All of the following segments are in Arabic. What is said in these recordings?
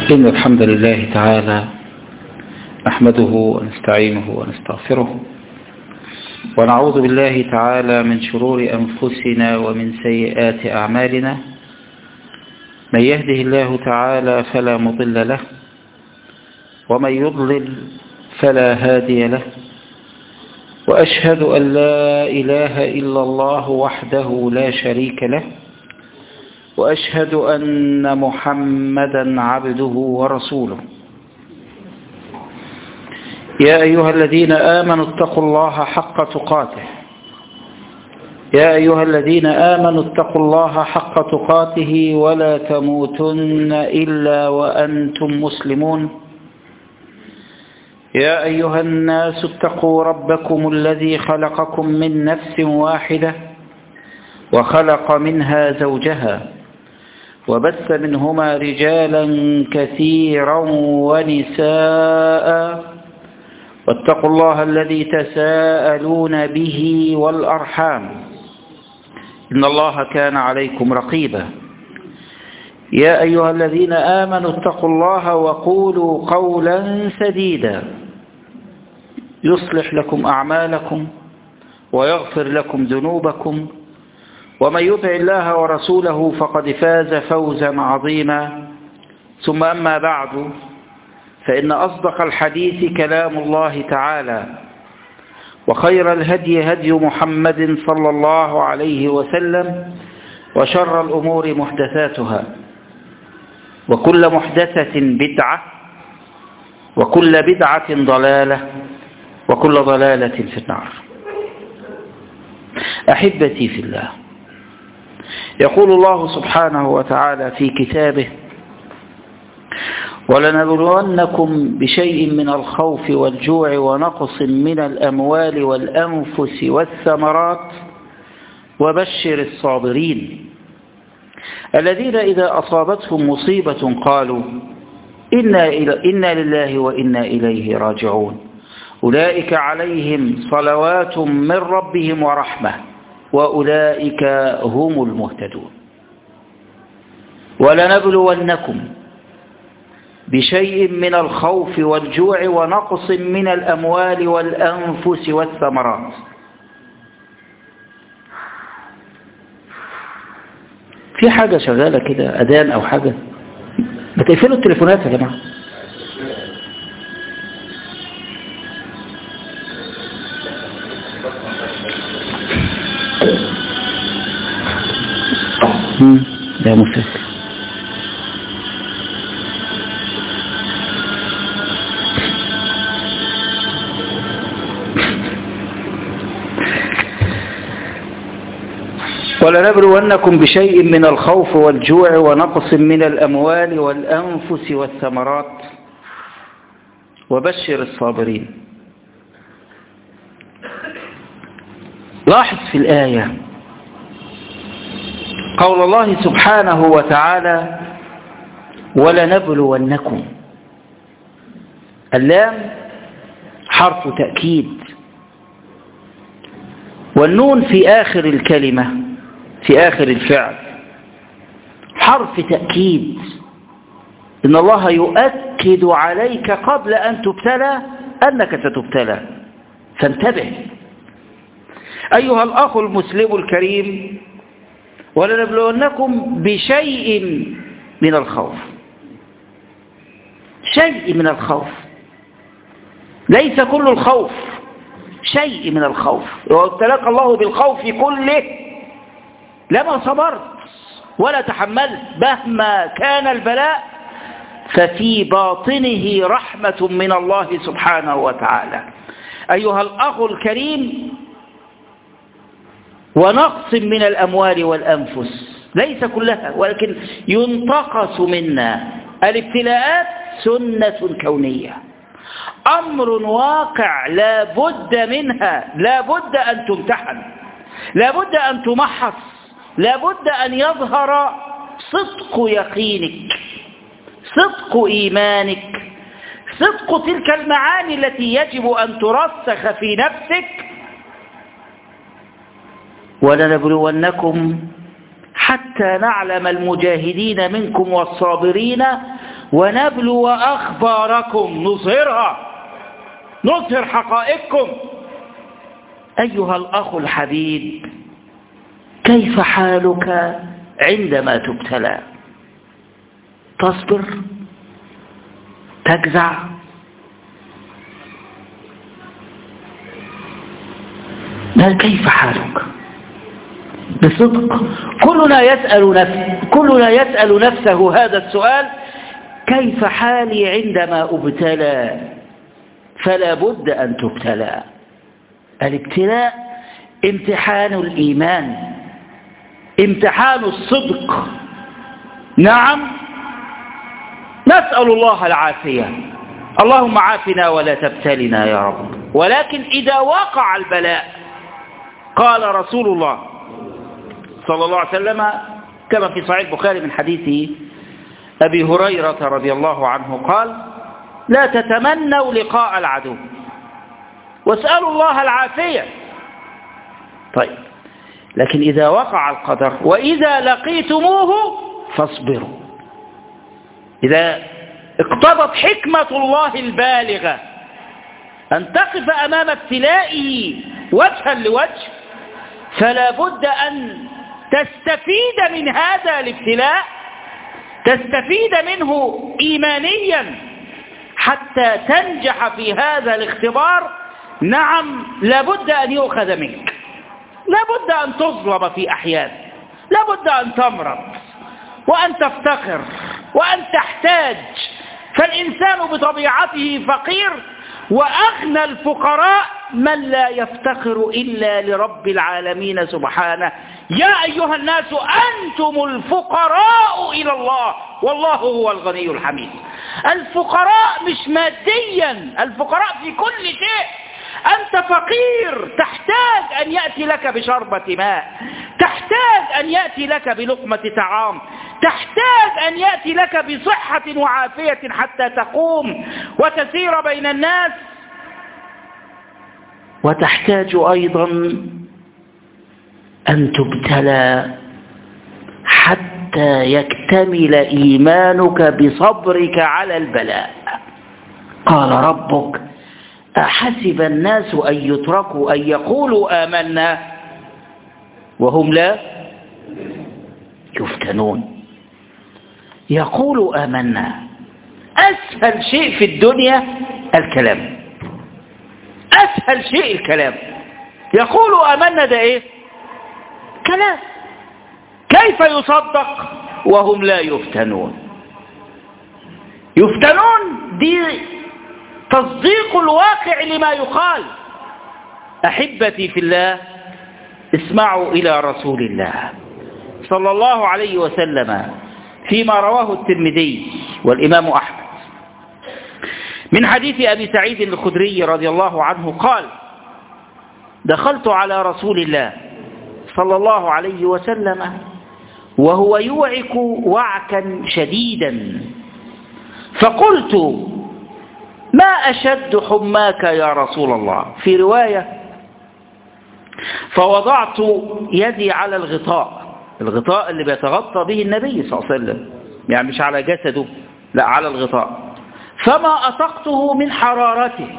إن الحمد لله تعالى نحمده ونستعينه ونستغفره ونعوذ بالله تعالى من شرور أنفسنا ومن سيئات أعمالنا. من يهده الله تعالى فلا مضل له ومن يضلل فلا هادي له، وأشهد أن لا إله إلا الله وحده لا شريك له، وأشهد أن محمدا عبده ورسوله. يا أيها الذين آمنوا اتقوا الله حق تقاته يا أيها الذين آمنوا اتقوا الله حق تقاته ولا تموتن إلا وأنتم مسلمون. يا أيها الناس اتقوا ربكم الذي خلقكم من نفس واحدة وخلق منها زوجها وبث منهما رجالا كثيرا ونساء، واتقوا الله الذي تساءلون به والأرحام إن الله كان عليكم رقيبا. يا أيها الذين آمنوا اتقوا الله وقولوا قولا سديدا يصلح لكم أعمالكم ويغفر لكم ذنوبكم، ومن يطع الله ورسوله فقد فاز فوزا عظيما. ثم أما بعد، فإن أصدق الحديث كلام الله تعالى، وخير الهدي هدي محمد صلى الله عليه وسلم، وشر الأمور محدثاتها، وكل محدثة بدعة، وكل بدعة ضلالة، وكل ضلالة في النار. أحبتي في الله، يقول الله سبحانه وتعالى في كتابه: ولنبلونكم بشيء من الخوف والجوع ونقص من الأموال والأنفس والثمرات وبشر الصابرين الذين إذا أصابتهم مصيبة قالوا إنا لله وإنا إليه راجعون أولئك عليهم صلوات من ربهم ورحمة وأولئك هم المهتدون. ولنبلونكم بشيء من الخوف والجوع ونقص من الأموال والأنفس والثمرات. في حاجة شغالة كده، أذان أو حاجة؟ بتقفلوا التليفونات يا جماعة. ده مسافر. ولنبلونكم بشيء من الخوف والجوع ونقص من الأموال والأنفس والثمرات وبشر الصابرين. لاحظ في الآية قول الله سبحانه وتعالى: ولنبلونكم. اللام حرف تأكيد، والنون في آخر الكلمة، في آخر الفعل، حرف تأكيد. إن الله يؤكد عليك قبل أن تبتلى أنك ستبتلى، فانتبه أيها الأخ المسلم الكريم. ولنبلونكم بشيء من الخوف. شيء من الخوف، ليس كل الخوف، شيء من الخوف. وابتلاك الله بالخوف كله لما صبرت ولا تحملت مهما كان البلاء، ففي باطنه رحمة من الله سبحانه وتعالى. أيها الأخ الكريم، ونقص من الأموال والأنفس، ليس كلها ولكن ينتقص منا. الابتلاءات سنة كونية، أمر واقع لا بد منها، لا بد أن تمتحن، لا بد أن تمحص، لا بد أن يظهر صدق يقينك، صدق إيمانك، صدق تلك المعاني التي يجب أن ترسخ في نفسك. ولنبلونكم حتى نعلم المجاهدين منكم والصابرين ونبلو أخباركم، نظهر حقائقكم. أيها الأخ الحبيب، كيف حالك عندما تبتلى؟ تصبر؟ تجزع؟ لا، كيف حالك؟ بصدق كلنا يسأل نفسه هذا السؤال: كيف حالي عندما أبتلى؟ فلا بد أن تبتلى. الابتلاء امتحان الإيمان، امتحان الصدق. نعم، نسأل الله العافية، اللهم عافنا ولا تبتلنا يا رب. ولكن إذا وقع البلاء، قال رسول الله صلى الله عليه وسلم كما في صحيح البخاري من حديث أبي هريرة رضي الله عنه قال: لا تتمنوا لقاء العدو واسألوا الله العافية. طيب، لكن إذا وقع القدر: وإذا لقيتموه فاصبروا. إذا اقتضت حكمة الله البالغة أن تقف أمام ابتلائه وجها لوجه، فلا بد أن تستفيد من هذا الابتلاء، تستفيد منه إيمانيا حتى تنجح في هذا الاختبار. نعم، لا بد أن يؤخذ منك، لا بد أن تظلم في أحيان، لا بد أن تمرض وأن تفتقر وأن تحتاج، فالإنسان بطبيعته فقير، وأغنى الفقراء من لا يفتقر إلا لرب العالمين سبحانه. يا أيها الناس أنتم الفقراء إلى الله والله هو الغني الحميد. الفقراء مش ماديا، الفقراء في كل شيء. أنت فقير، تحتاج أن يأتي لك بشربة ماء، تحتاج أن يأتي لك بلقمة طعام، تحتاج أن يأتي لك بصحة وعافية حتى تقوم وتسير بين الناس، وتحتاج أيضا أن تبتلى حتى يكتمل إيمانك بصبرك على البلاء. قال ربك: أحسب الناس أن يتركوا أن يقولوا آمنا وهم لا يفتنون. يقولوا آمنا، أسهل شيء في الدنيا الكلام، أسهل شيء الكلام. يقولوا آمنا ده إيه؟ كلام. كيف يصدق وهم لا يفتنون؟ يفتنون دي تصديق الواقع لما يقال. أحبتي في الله، اسمعوا إلى رسول الله صلى الله عليه وسلم فيما رواه الترمذي والإمام أحمد من حديث أبي سعيد الخدري رضي الله عنه قال: دخلت على رسول الله صلى الله عليه وسلم وهو يوعك وعكا شديدا، فقلت: ما أشد حماك يا رسول الله؟ في رواية: فوضعت يدي على الغطاء اللي بيتغطى به النبي صلى الله عليه وسلم، يعني مش على جسده، لا، على الغطاء، فما أطقته من حرارته،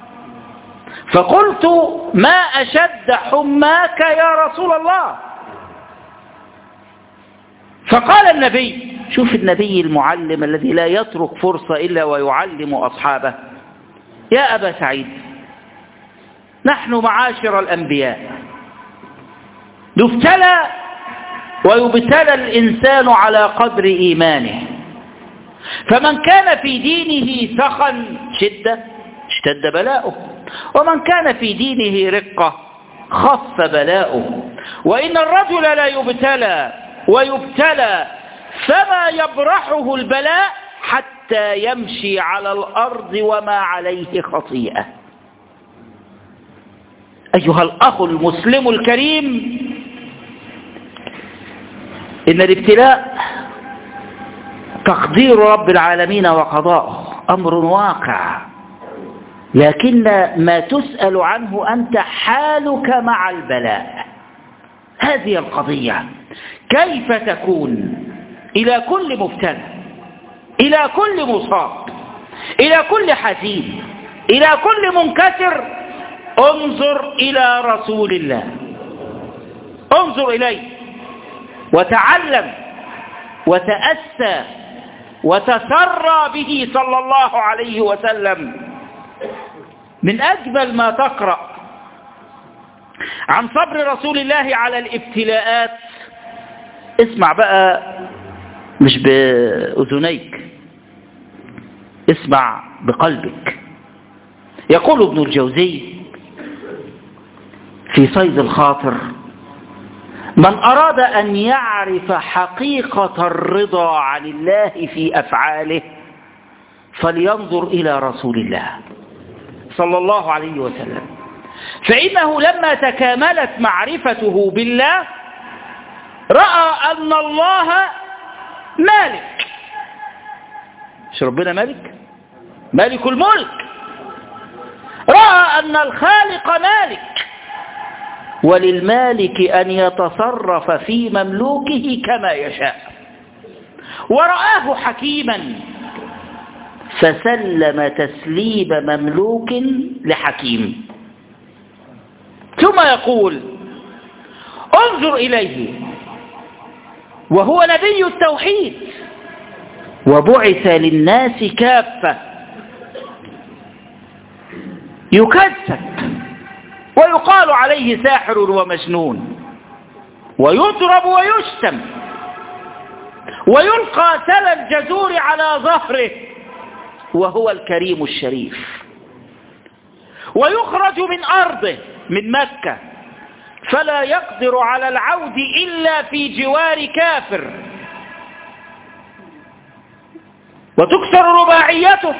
فقلت: ما أشد حماك يا رسول الله؟ فقال النبي، شوف النبي المعلم الذي لا يترك فرصة إلا ويعلم أصحابه: يا أبا سعيد، نحن معاشر الأنبياء نبتلى ويبتلى الإنسان على قدر إيمانه، فمن كان في دينه سخن شدة اشتد بلاؤه، ومن كان في دينه رقة خف بلاؤه. وإن الرجل لا يبتلى ويبتلى فما يبرحه البلاء حتى يمشي على الأرض وما عليه خطيئة. أيها الأخ المسلم الكريم، إن الابتلاء تقدير رب العالمين وقضاؤه، أمر واقع، لكن ما تسأل عنه أنت حالك مع البلاء. هذه القضية، كيف تكون إلى كل مبتلى إلى كل مصاب، إلى كل حزين، إلى كل منكسر، انظر إلى رسول الله، انظر إليه وتعلم وتأسى وتسرى به صلى الله عليه وسلم. من أجمل ما تقرأ عن صبر رسول الله على الابتلاءات، اسمع بقى مش بأذنيك، اسمع بقلبك. يقول ابن الجوزي في صيد الخاطر: من أراد أن يعرف حقيقة الرضا عن الله في أفعاله فلينظر إلى رسول الله صلى الله عليه وسلم، فإنه لما تكاملت معرفته بالله رأى أن الله مالك. مش ربنا مالك؟ مالك الملك. رأى أن الخالق مالك، وللمالك أن يتصرف في مملوكه كما يشاء. ورآه حكيما فسلم تسليم مملوك لحكيم. ثم يقول: انظر إليه وهو نبي التوحيد وبعث للناس كافة، يكذب ويقال عليه ساحر ومجنون، ويضرب ويشتم، ويلقى سل الجزور على ظهره وهو الكريم الشريف، ويخرج من أرضه من مكة فلا يقدر على العود إلا في جوار كافر، وتكسر رباعيته،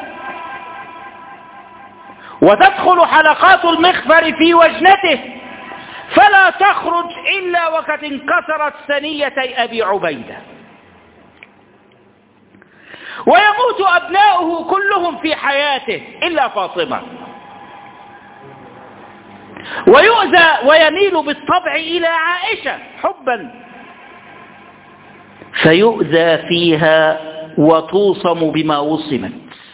وتدخل حلقات المخفر في وجنته فلا تخرج إلا وقد انكسرت ثنيتي أبي عبيدة، ويموت أبناؤه كلهم في حياته إلا فاطمة، ويؤذى ويميل بالطبع إلى عائشة حبا فيؤذى فيها وتوصم بما وصمت،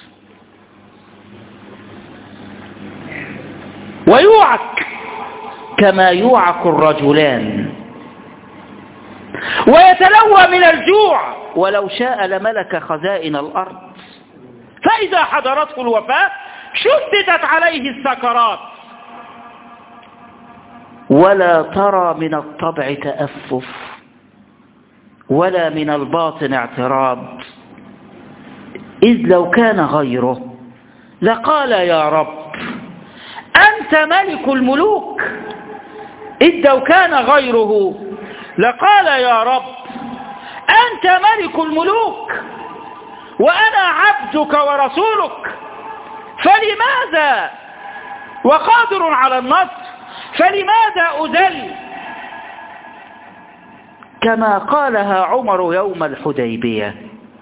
ويوعك كما يوعك الرجلان، ويتلوى من الجوع ولو شاء لملك خزائن الأرض، فإذا حضرته الوفاة شددت عليه السكرات، ولا ترى من الطبع تأفف ولا من الباطن اعتراض، إذ لو كان غيره لقال: يا رب أنت ملك الملوك. إذ لو كان غيره لقال: يا رب أنت ملك الملوك وأنا عبدك ورسولك، فلماذا وقادر على النصر فلماذا أذل؟ كما قالها عمر يوم الحديبية: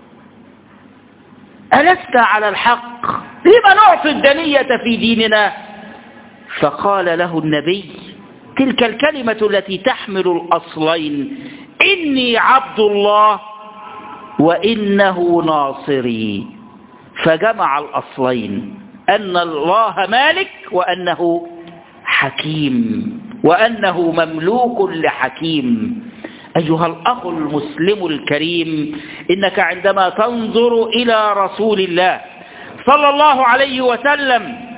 ألسنا على الحق؟ لما نعطي الدنية في ديننا؟ فقال له النبي تلك الكلمة التي تحمل الأصلين: إني عبد الله وإنه ناصري، فجمع الأصلين أن الله مالك وأنه حكيم وأنه مملوك لحكيم. أيها الأخ المسلم الكريم، إنك عندما تنظر إلى رسول الله صلى الله عليه وسلم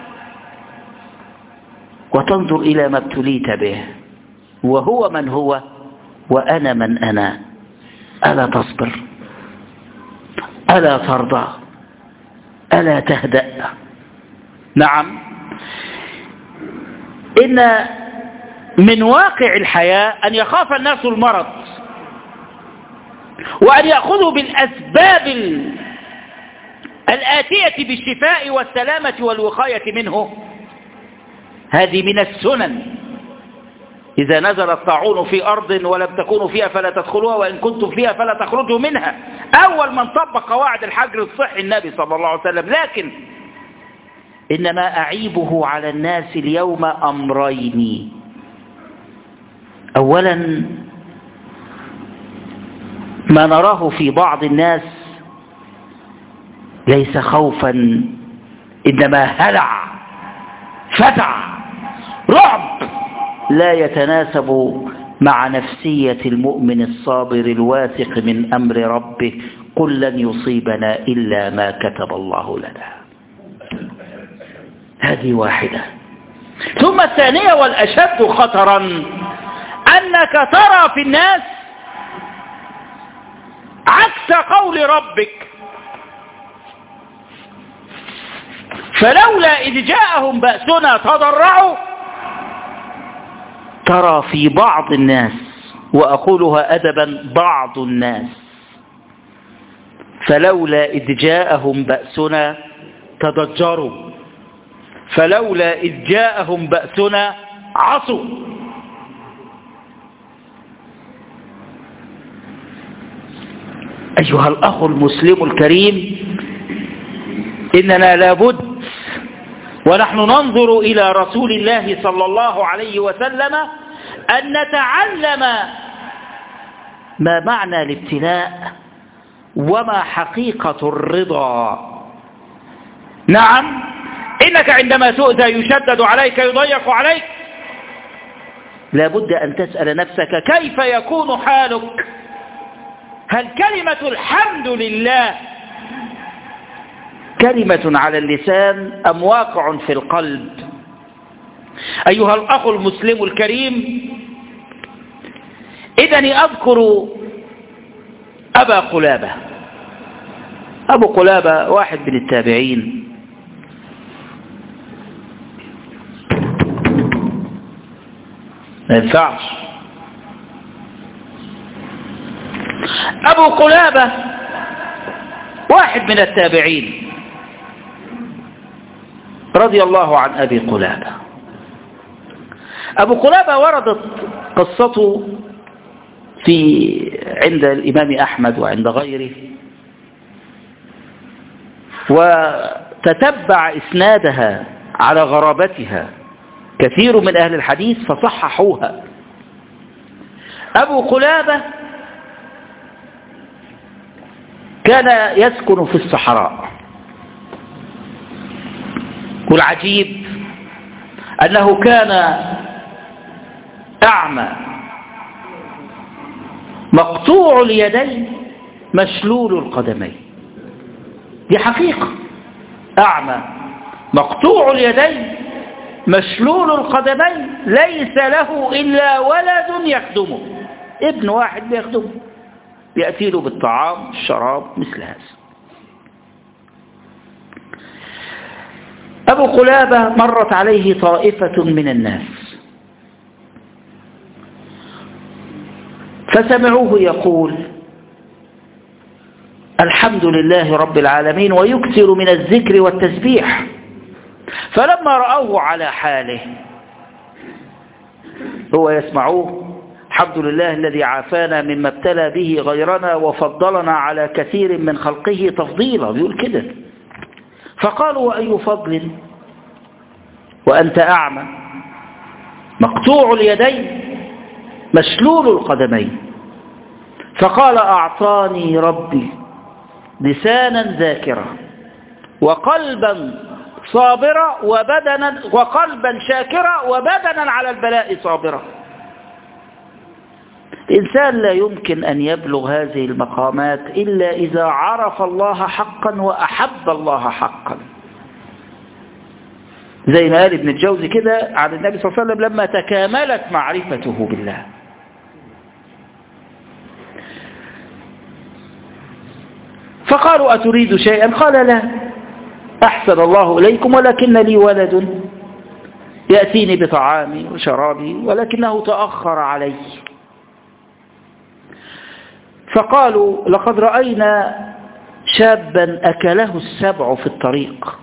وتنظر إلى ما ابتليت به، وهو من هو وأنا من أنا، ألا تصبر؟ ألا ترضى؟ ألا تهدأ؟ نعم، إن من واقع الحياة أن يخاف الناس المرض وأن يأخذوا بالأسباب الآتية بالشفاء والسلامة والوقاية منه. هذه من السنن. إذا نزل الطاعون في أرض ولم تكونوا فيها فلا تدخلوها وإن كنتم فيها فلا تخرجوا منها. أول من طبق قواعد الحجر الصحي النبي صلى الله عليه وسلم. لكن إنما أعيبه على الناس اليوم أمرين: أولا ما نراه في بعض الناس ليس خوفا، إنما هلع، فزع، رعب لا يتناسب مع نفسية المؤمن الصابر الواثق من أمر ربه. قل لن يصيبنا إلا ما كتب الله لنا. هذه واحدة. ثم الثانية والأشد خطرا أنك ترى في الناس عكس قول ربك. فلولا إذ جاءهم بأسنا تضرعوا، ترى في بعض الناس، وأقولها أدبا بعض الناس، فلولا إذ جاءهم بأسنا تضجروا، فلولا إذ جاءهم بأسنا عصوا. أيها الأخ المسلم الكريم، إننا لابد ونحن ننظر إلى رسول الله صلى الله عليه وسلم أن نتعلم ما معنى الابتلاء وما حقيقة الرضا. نعم، إنك عندما تؤذى يشدد عليك يضيق عليك، لابد أن تسأل نفسك كيف يكون حالك؟ هل كلمة الحمد لله كلمة على اللسان أم واقع في القلب؟ أيها الأخ المسلم الكريم، إذن أذكر أبا قلابة. أبو قلابة واحد من التابعين، ما ينفعش. أبو قلابة واحد من التابعين رضي الله عن أبي قلابة. أبو قلابة وردت قصته عند الإمام أحمد وعند غيره، وتتبع إسنادها على غرابتها كثير من أهل الحديث فصححوها. أبو قلابة كان يسكن في الصحراء، والعجيب أنه كان أعمى مقطوع اليدين مشلول القدمين. دي حقيقة، أعمى مقطوع اليدين مشلول القدمين، ليس له إلا ولد يخدمه، ابن واحد بيخدمه، يأتي له بالطعام الشراب مثل هذا. أبو قلابة مرت عليه طائفة من الناس فسمعوه يقول الحمد لله رب العالمين ويكثر من الذكر والتسبيح، فلما رأوه على حاله، هو يسمعوه الحمد لله الذي عافانا مما ابتلى به غيرنا وفضلنا على كثير من خلقه تفضيلا، بيقول كده. فقالوا وأي فضل وأنت أعمى مقطوع اليدين مشلول القدمين؟ فقال أعطاني ربي لسانا ذاكرا وقلبا صابرا وقلبا شاكرا وبدنا على البلاء صابرا. الإنسان لا يمكن أن يبلغ هذه المقامات إلا إذا عرف الله حقا وأحب الله حقا، زي ما قال ابن الجوزي كده عن النبي صلى الله عليه وسلم لما تكاملت معرفته بالله. فقالوا أتريد شيئا؟ قال لا، أحسن الله إليكم ولكن لي ولد يأتيني بطعامي وشرابي ولكنه تأخر علي. فقالوا لقد رأينا شابا أكله السبع في الطريق،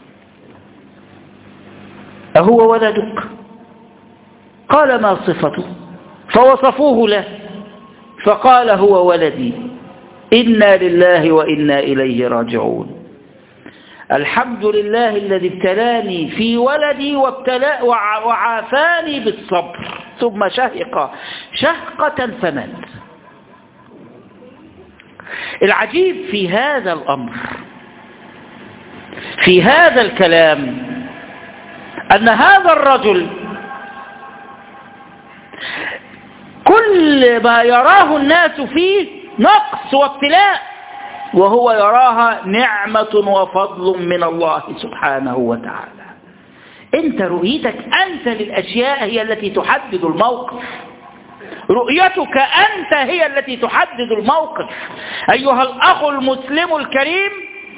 أهو ولدك؟ قال ما صفته؟ فوصفوه له، فقال هو ولدي، إنا لله وإنا إليه راجعون. الحمد لله الذي ابتلاني في ولدي وعافاني بالصبر. ثم شهق شهقة فمات. العجيب في هذا الأمر في هذا الكلام أن هذا الرجل كل ما يراه الناس فيه نقص وابتلاء، وهو يراها نعمة وفضل من الله سبحانه وتعالى. أنت رؤيتك أنت للأشياء هي التي تحدد الموقف، رؤيتك أنت هي التي تحدد الموقف. أيها الأخ المسلم الكريم،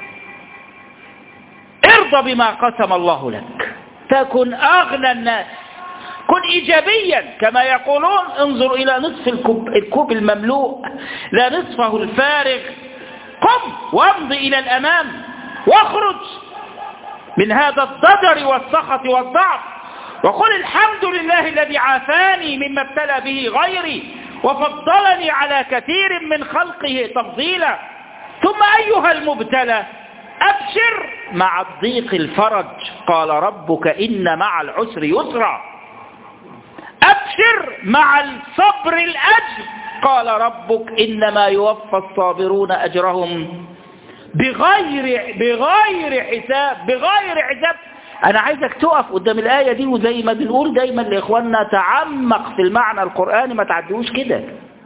ارضى بما قسم الله لك، تكن أغنى الناس، كن إيجابيا كما يقولون، انظر إلى نصف الكوب المملوء لا نصفه الفارغ. قم وامضي إلى الأمام واخرج من هذا الضجر والسخط والضعف، وقل الحمد لله الذي عافاني مما ابتلى به غيري وفضلني على كثير من خلقه تفضيلا. ثم أيها المبتلى، أبشر مع الضيق الفرج، قال ربك إن مع العسر يسرا. أبشر مع الصبر الأجر، قال ربك إنما يوفى الصابرون أجرهم بغير حساب. أنا عايزك تقف قدام الآية دي، وزي ما بنقول دايما لإخواننا، تعمق في المعنى القرآني، ما تعديهوش كده.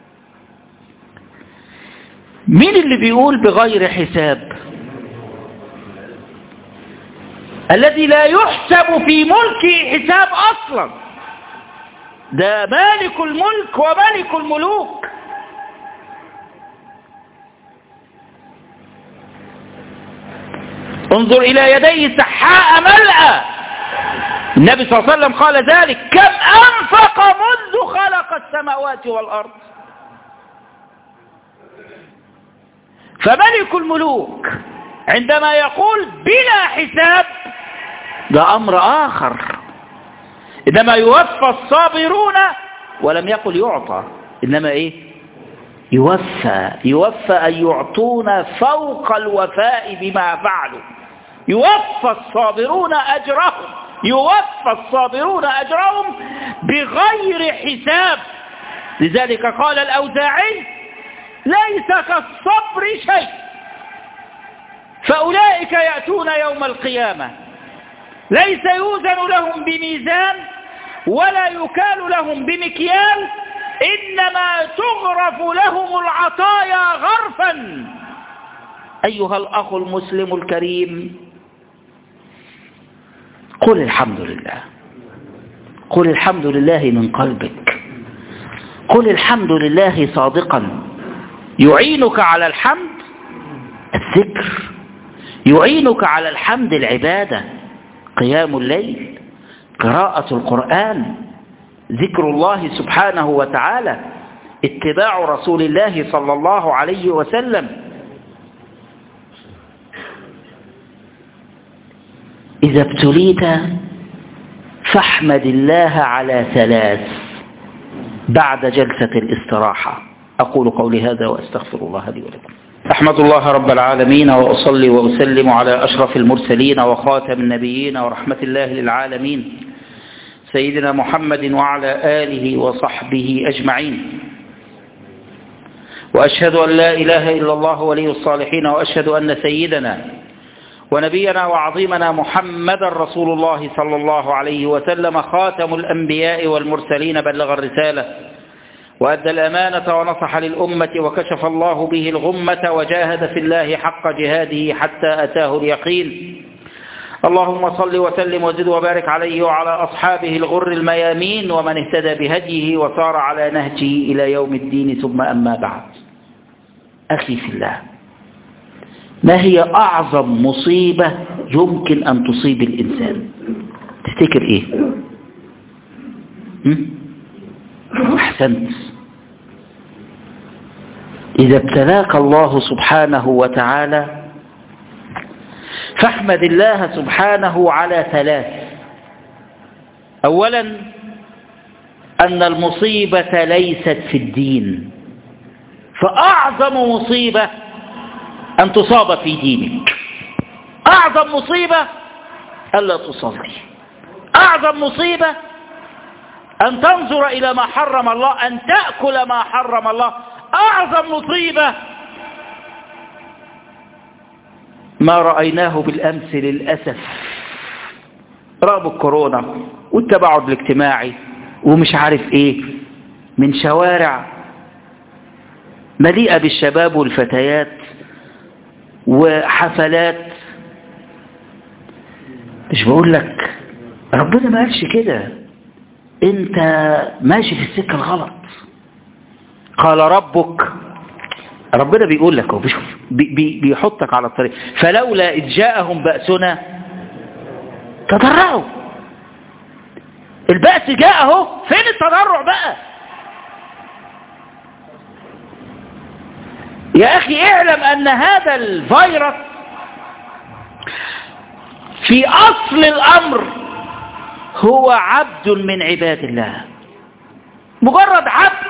مين اللي بيقول بغير حساب؟ الذي لا يحسب في ملكه حساب أصلا، ده مالك الملك وملك الملوك. انظر إلى يديه سحاء ملأى، النبي صلى الله عليه وسلم قال ذلك، كم أنفق منذ خلق السماوات والأرض. فملك الملوك عندما يقول بلا حساب ده أمر آخر، إنما يوفى الصابرون، ولم يقل يعطى، إنما إيه؟ يوفى أن يعطون فوق الوفاء بما فعلوا. يوفى الصابرون أجرهم بغير حساب. لذلك قال الأوزاعي ليس كالصبر شيء، فأولئك يأتون يوم القيامة ليس يوزن لهم بميزان ولا يكال لهم بمكيال، إنما تغرف لهم العطايا غرفا. أيها الأخ المسلم الكريم، قل الحمد لله، قل الحمد لله من قلبك، قل الحمد لله صادقا. يعينك على الحمد الذكر، يعينك على الحمد العبادة، قيام الليل، قراءة القرآن، ذكر الله سبحانه وتعالى، اتباع رسول الله صلى الله عليه وسلم. إذا ابتليت فاحمد الله على ثلاث بعد جلسة الاستراحة. أقول قولي هذا وأستغفر الله لي ولكم. أحمد الله رب العالمين، وأصلي وأسلم على أشرف المرسلين وخاتم النبيين ورحمة الله للعالمين، سيدنا محمد وعلى آله وصحبه أجمعين. وأشهد أن لا إله إلا الله ولي الصالحين، وأشهد أن سيدنا ونبينا وعظيمنا محمد رسول الله صلى الله عليه وسلم خاتم الأنبياء والمرسلين، بلغ الرسالة وأدى الأمانة ونصح للأمة، وكشف الله به الغمة، وجاهد في الله حق جهاده حتى أتاه اليقين. اللهم صل وسلم وزد وبارك عليه وعلى أصحابه الغر الميامين، ومن اهتدى بهديه وصار على نهجه إلى يوم الدين. ثم أما بعد، أخي في الله، ما هي أعظم مصيبة يمكن أن تصيب الإنسان؟ تفتكر إيه؟ أحسنت. إذا ابتلاك الله سبحانه وتعالى فاحمد الله سبحانه على ثلاث. أولا، أن المصيبة ليست في الدين، فأعظم مصيبة أن تصاب في دينك. أعظم مصيبة ألا تصلي، أعظم مصيبة أن تنظر إلى ما حرم الله، أن تأكل ما حرم الله. أعظم مصيبة ما رأيناه بالأمس للأسف، رغم الكورونا والتباعد الاجتماعي ومش عارف ايه، من شوارع مليئة بالشباب والفتيات وحفلات. مش بقول لك ربنا ما قالش كده، انت ماشي في السكة الغلط. قال ربك، ربنا بيقول لك بيحطك على الطريق. فلولا إذ جاءهم بأسنا تضرعوا. البأس جاء اهو، فين التضرع بقى؟ يا أخي اعلم أن هذا الفيروس في أصل الأمر هو عبد من عباد الله، مجرد عبد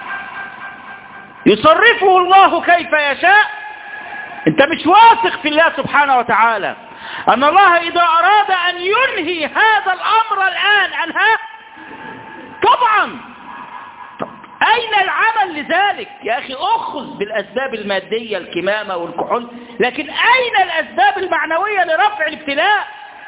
يصرفه الله كيف يشاء. انت مش واثق في الله سبحانه وتعالى أن الله إذا أراد أن ينهي هذا الأمر الآن أنهاه؟ طبعا. أين العمل لذلك؟ يا أخي أخذ بالأسباب المادية، الكمامة والكحول، لكن أين الأسباب المعنوية لرفع الابتلاء؟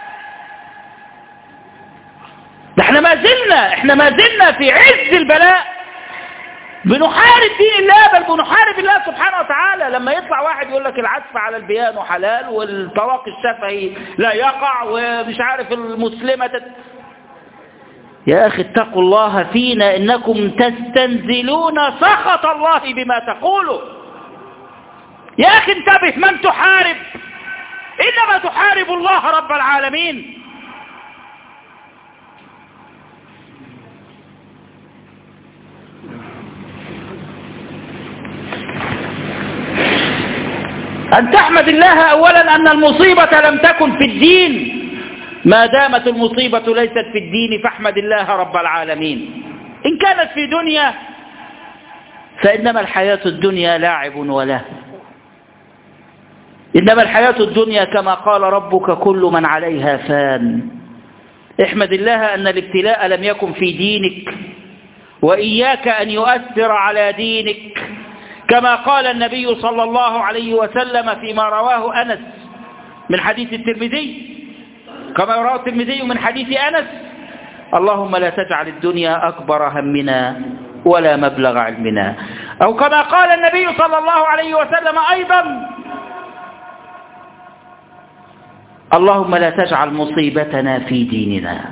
احنا ما زلنا في عز البلاء بنحارب دين الله، بل بنحارب الله سبحانه وتعالى. لما يطلع واحد يقول لك العزف على البيانو حلال والطلاق الشفهي لا يقع ومش عارف المسلمة يا أخي اتقوا الله فينا إنكم تستنزلون سخط الله بما تقولوا. يا أخي انتبه، من تحارب؟ إنما تحارب الله رب العالمين. أن تحمد الله أولا أن المصيبة لم تكن في الدين. ما دامت المصيبة ليست في الدين فاحمد الله رب العالمين. إن كانت في دنيا فإنما الحياة الدنيا لاعب وله، إنما الحياة الدنيا كما قال ربك كل من عليها فان. احمد الله أن الابتلاء لم يكن في دينك، وإياك أن يؤثر على دينك، كما قال النبي صلى الله عليه وسلم فيما رواه أنس من حديث الترمذي، كما رواه الترمذي من حديث أنس: اللهم لا تجعل الدنيا أكبر همنا ولا مبلغ علمنا. أو كما قال النبي صلى الله عليه وسلم أيضا: اللهم لا تجعل مصيبتنا في ديننا.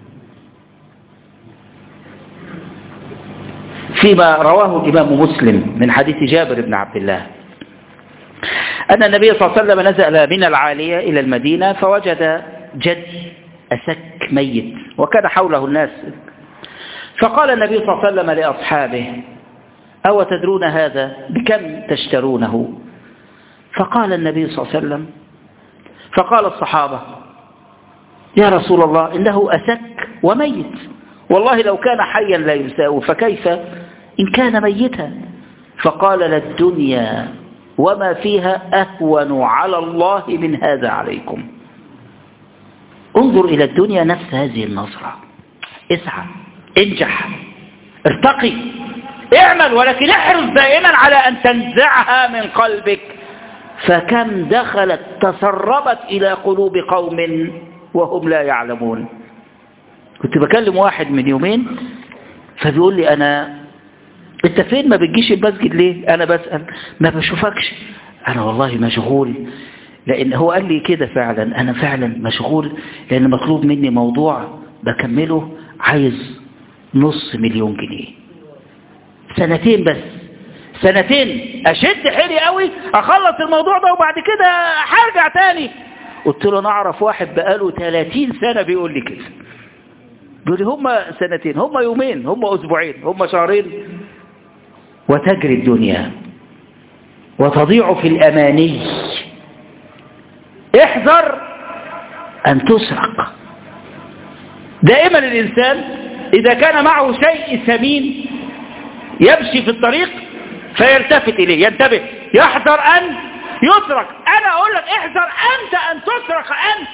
فيما رواه الإمام مسلم من حديث جابر بن عبد الله أن النبي صلى الله عليه وسلم نزل من العالية إلى المدينة فوجد جدي أسك ميت وكان حوله الناس، فقال النبي صلى الله عليه وسلم لأصحابه: أو تدرون هذا بكم تشترونه؟ فقال النبي صلى الله عليه وسلم، فقال الصحابة: يا رسول الله إنه أسك وميت، والله لو كان حيا لا يساوي، فكيف إن كان ميتا؟ فقال: للدنيا وما فيها أهون على الله من هذا عليكم. انظر إلى الدنيا نفس هذه النظرة، اسعى، انجح، ارتقي، اعمل، ولكن احرص دائما على أن تنزعها من قلبك. فكم دخلت تسربت إلى قلوب قوم وهم لا يعلمون. كنت بكلم واحد من يومين فبيقول لي: انت فين، ما بتجيش المسجد ليه؟ انا بسأل: ما بشوفكش. انا والله مشغول، لان هو قال لي كده فعلا، انا فعلا مشغول لان مطلوب مني موضوع بكمله، عايز 500,000 جنيه، سنتين بس، سنتين اشد حيلي قوي اخلص الموضوع ده وبعد كده هرجع تاني. قلت له: انا اعرف واحد بقاله 30 سنة بيقول لي كده. بيقول لي: هم سنتين، هم يومين، هم اسبوعين، هم شهرين، وتجري الدنيا وتضيع في الأماني. احذر أن تسرق. دائما الإنسان إذا كان معه شيء ثمين يمشي في الطريق فيلتفت إليه، ينتبه، يحذر أن يسرق. أنا أقول لك احذر أنت أن تسرق أنت،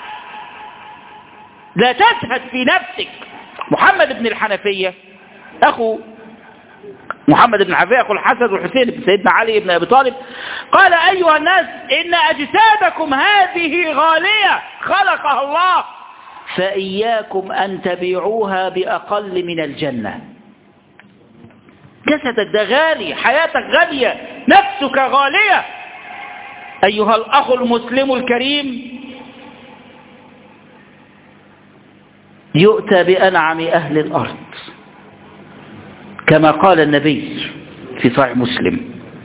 لا تزهد في نفسك. محمد بن الحنفية أخو محمد بن حنفية يقول الحسن والحسين بن سيدنا علي بن أبي طالب قال أيها الناس إن أجسادكم هذه غالية خلقها الله، فإياكم أن تبيعوها بأقل من الجنة. جسدك ده غالي، حياتك غالية، نفسك غالية. أيها الأخ المسلم الكريم، يؤتى بأنعم أهل الأرض كما قال النبي في صحيح مسلم،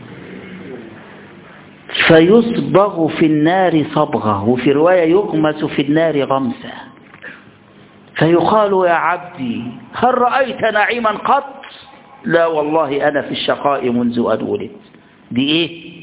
فيصبغ في النار صبغة، وفي رواية يغمس في النار غمسة، فيقال يا عبدي هل رأيت نعيما قط؟ لا والله أنا في الشقاء منذ أن ولدت. دي إيه؟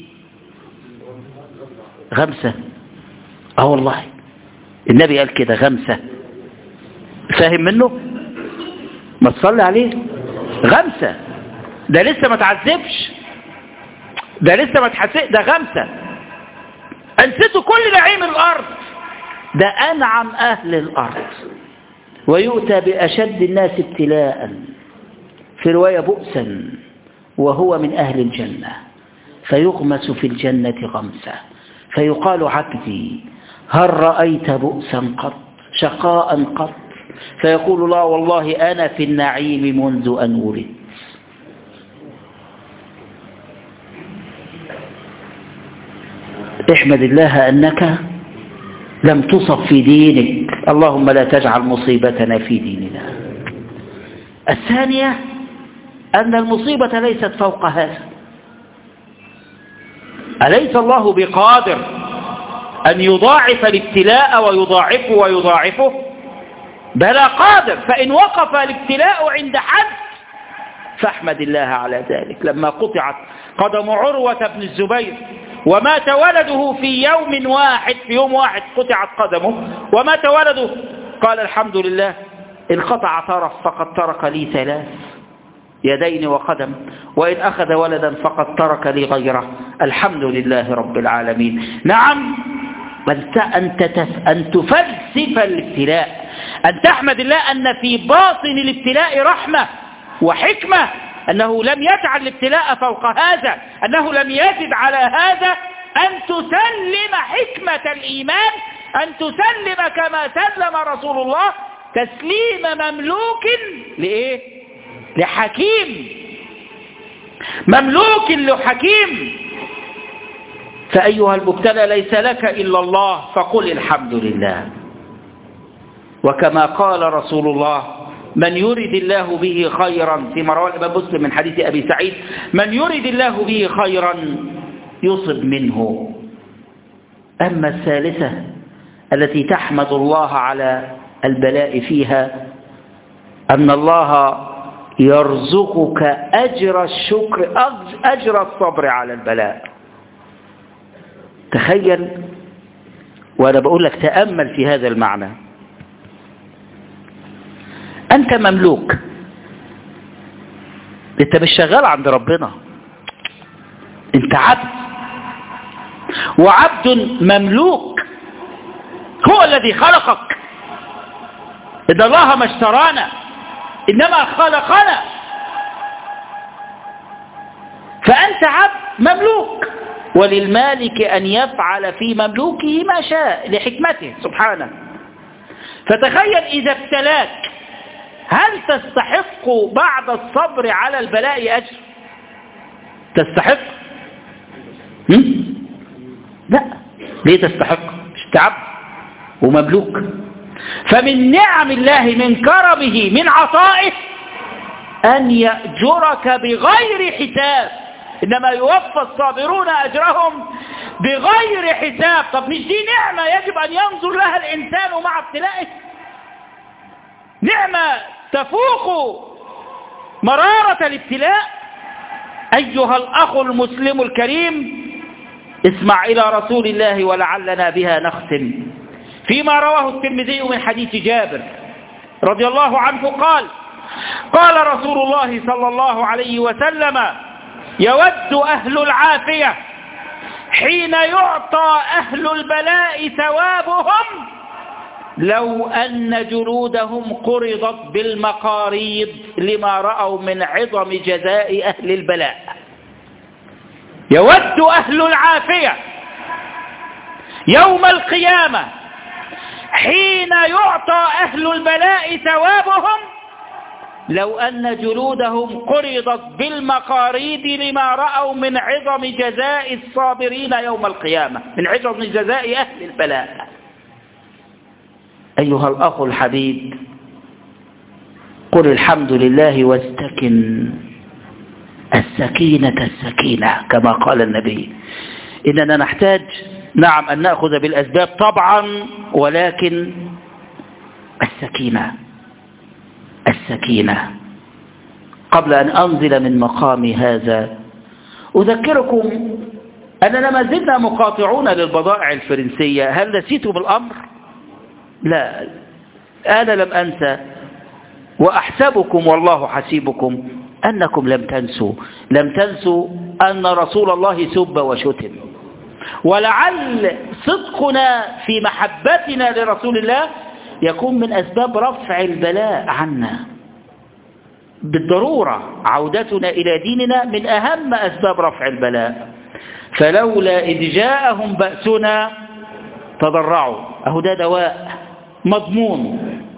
غمسة. والله النبي قال كده غمسة. فاهم منه؟ ما تصلي عليه. غمسة، ده لسه ما تعذبش، ده لسه ما تحسق، ده غمسة. أنسته كل نعيم الأرض، ده أنعم أهل الأرض. ويؤتى بأشد الناس ابتلاء، في رواية بؤسا، وهو من أهل الجنة، فيغمس في الجنة غمسة، فيقال عبدي هل رأيت بؤسا قط، شقاء قط؟ فيقول لا والله أنا في النعيم منذ أن ولدت. احمد الله أنك لم تصب في دينك، اللهم لا تجعل مصيبتنا في ديننا. الثانية أن المصيبة ليست فوق هذا. أليس الله بقادر أن يضاعف الابتلاء ويضاعفه ويضاعفه؟ بلى قادر. فإن وقف الابتلاء عند حد فاحمد الله على ذلك. لما قطعت قدم عروة بن الزبير ومات ولده في يوم واحد قطعت قدمه ومات ولده، قال الحمد لله إن قطع طرف فقد ترك لي 3 يدين وقدم، وإن أخذ ولدا فقد ترك لي غيره، الحمد لله رب العالمين. نعم، أن تفلسف الابتلاء، أن تحمد الله أن في باطن الابتلاء رحمة وحكمة، أنه لم يجعل الابتلاء فوق هذا، أنه لم يزد على هذا، أن تسلم حكمة الإيمان، أن تسلم كما سلم رسول الله تسليم مملوك لإيه؟ لحكيم، مملوك لحكيم. فأيها المبتلى ليس لك إلا الله، فقل الحمد لله. وكما قال رسول الله من يرد الله به خيرا، فيما رواه الإمام مسلم من حديث أبي سعيد، من يرد الله به خيرا يصب منه. أما الثالثة التي تحمد الله على البلاء فيها، أن الله يرزقك أجر الشكر، أجر الصبر على البلاء. تخيل، وأنا بقول لك تأمل في هذا المعنى، أنت مملوك، أنت مش شغال عند ربنا، أنت عبد، وعبد مملوك، هو الذي خلقك. إن الله ما اشترانا إنما خلقنا، فأنت عبد مملوك، وللمالك أن يفعل في مملوكه ما شاء لحكمته سبحانه. فتخيل إذا ابتلاك، هل تستحق بعد الصبر على البلاء أجر؟ تستحق؟ لا. ليه تستحق؟ مش عبد ومملوك. فمن نعم الله، من كرمه، من عطائه، أن يأجرك بغير حساب. إنما يوفى الصابرون أجرهم بغير حساب. طب مش دي نعمة يجب أن ينظر لها الإنسان مع ابتلائه؟ نعمة تفوق مرارة الابتلاء. أيها الأخ المسلم الكريم، اسمع إلى رسول الله ولعلنا بها نختم. فيما رواه الترمذي من حديث جابر رضي الله عنه قال رسول الله صلى الله عليه وسلم: يود أهل العافية حين يعطى أهل البلاء ثوابهم لو أن جلودهم قرضت بالمقاريض لما رأوا من عظم جزاء أهل البلاء. يود أهل العافية يوم القيامة حين يعطى أهل البلاء ثوابهم لو أن جلودهم قرضت بالمقاريض لما رأوا من عظم جزاء الصابرين يوم القيامة، من عظم جزاء أهل البلاء. أيها الأخ الحبيب، قل الحمد لله واستكن، السكينة السكينة كما قال النبي. إننا نحتاج نعم أن نأخذ بالأسباب طبعا، ولكن السكينة. قبل أن أنزل من مقامي هذا أذكركم أننا ما زلنا مقاطعون للبضائع الفرنسية. هل نسيتم الأمر؟ لا، أنا لم أنسى، وأحسبكم والله حسيبكم أنكم لم تنسوا أن رسول الله سب وشتم. ولعل صدقنا في محبتنا لرسول الله يكون من أسباب رفع البلاء عنا. بالضرورة عودتنا إلى ديننا من أهم أسباب رفع البلاء. فلولا إذ جاءهم بأسنا تضرعوا، أهو ده دواء مضمون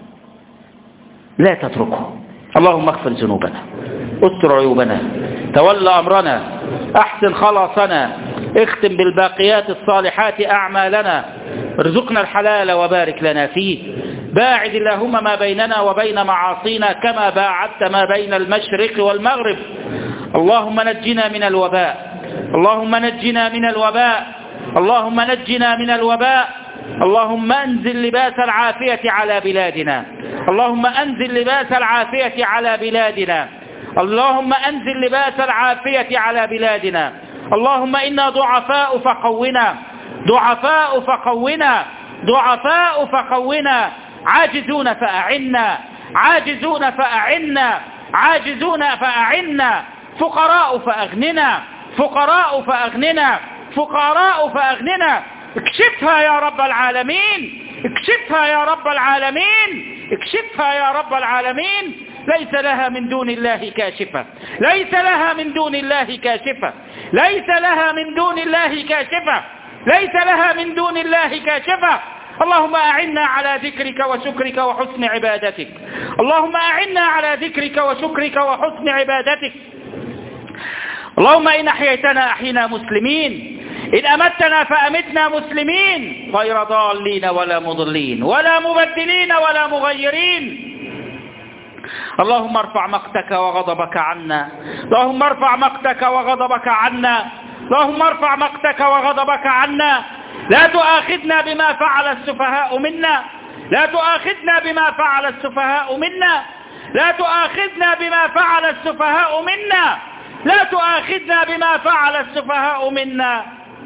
لا تتركه. اللهم اغفر ذنوبنا، استر عيوبنا، تولى أمرنا، أحسن خلاصنا، اختم بالباقيات الصالحات أعمالنا، ارزقنا الحلال وبارك لنا فيه، باعد اللهم ما بيننا وبين معاصينا كما باعدت ما بين المشرق والمغرب. اللهم نجنا من الوباء، اللهم نجنا من الوباء، اللهم نجنا من الوباء. اللهم أنزل لباس العافية على بلادنا، اللهم أنزل لباس العافية على بلادنا، اللهم أنزل لباس العافية على بلادنا. اللهم إنا ضعفاء فقونا، ضعفاء فقونا، ضعفاء فقونا، عاجزون فأعنا، عاجزون فأعنا، عاجزون فأعنا، فقراء فأغننا، فقراء فأغننا، فقراء فأغننا. اكشفها يا رب العالمين، اكشفها يا رب العالمين، اكشفها يا رب العالمين. ليس لها من دون الله كاشفة، ليس لها من دون الله كاشفة، ليس لها من دون الله كاشفة، ليس لها من دون الله كاشفة. اللهم أعنا على ذكرك وشكرك وحسن عبادتك، اللهم أعنا على ذكرك وشكرك وحسن عبادتك. اللهم إن أحييتنا أحينا مسلمين، إن أمتنا فأمتنا مسلمين، غير ضالين ولا مضلين ولا مبدلين ولا مغيرين. اللهم ارفع مقتك وغضبك عنا، اللهم ارفع مقتك وغضبك عنا، اللهم ارفع مقتك وغضبك عنا. لا تؤاخذنا بما فعل السفهاء منا، لا تؤاخذنا بما فعل السفهاء منا، لا تؤاخذنا بما فعل السفهاء منا، لا تؤاخذنا بما فعل السفهاء منا.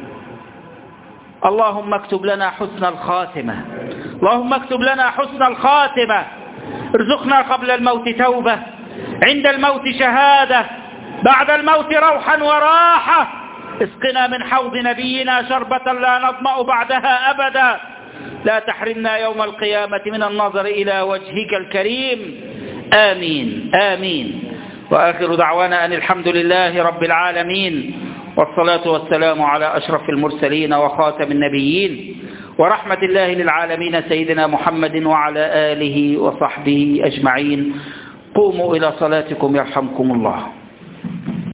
اللهم اكتب لنا حسن الخاتمة، اللهم اكتب لنا حسن الخاتمة. ارزقنا قبل الموت توبة، عند الموت شهادة، بعد الموت روحا وراحة. اسقنا من حوض نبينا شربة لا نظمأ بعدها أبدا. لا تحرمنا يوم القيامة من النظر إلى وجهك الكريم. آمين آمين. وآخر دعوانا أن الحمد لله رب العالمين، والصلاة والسلام على أشرف المرسلين وخاتم النبيين، ورحمة الله للعالمين سيدنا محمد وعلى آله وصحبه أجمعين. قوموا إلى صلاتكم يرحمكم الله.